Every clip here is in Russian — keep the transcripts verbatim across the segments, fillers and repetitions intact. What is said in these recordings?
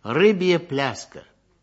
Рыбья пляска.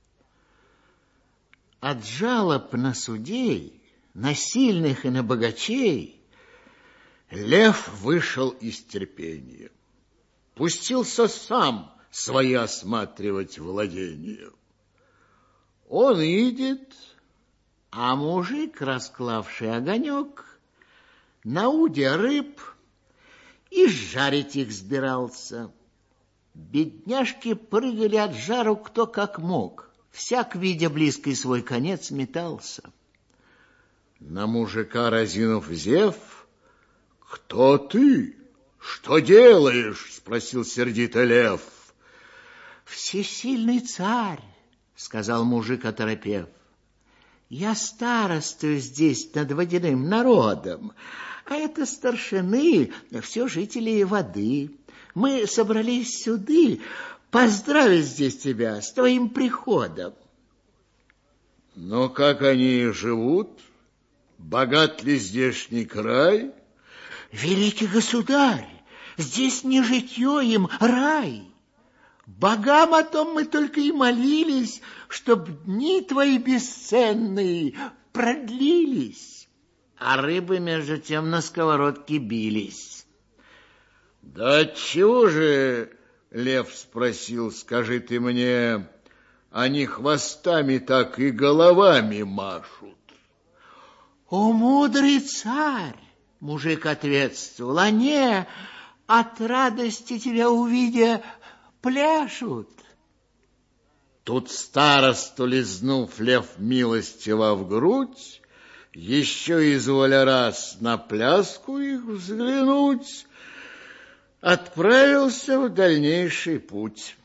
От жалоб на судей, на сильных и на богачей, лев вышел из терпения. Пустился сам свои осматривать владения. Он идет, а мужик, расклавший огонек, на уде рыб и жарить их сбирался. Бедняжки прыгали от жару кто как мог, всяк, видя близкий свой конец, метался. На мужика разинув зев: «Кто ты? Что делаешь?» — спросил сердито лев. «Всесильный царь», — сказал мужик, оторопев, — «я старостую здесь над водяным народом, а это старшины, все жители воды. Мы собрались сюда поздравить здесь тебя с твоим приходом». «Но как они живут? Богат ли здешний край?» «Великий государь, здесь не житье им, рай. Богам о том мы только и молились, чтоб дни твои бесценные продлились». А рыбы между тем на сковородке бились. «Да отчего же, — лев спросил, — скажи ты мне, они хвостами так и головами машут?» «О, мудрый царь! — мужик ответствовал, — они от радости тебя увидя пляшут». Тут старосту лизнув, лев милостиво в грудь, еще изволя раз на пляску их взглянуть, отправился в дальнейший путь.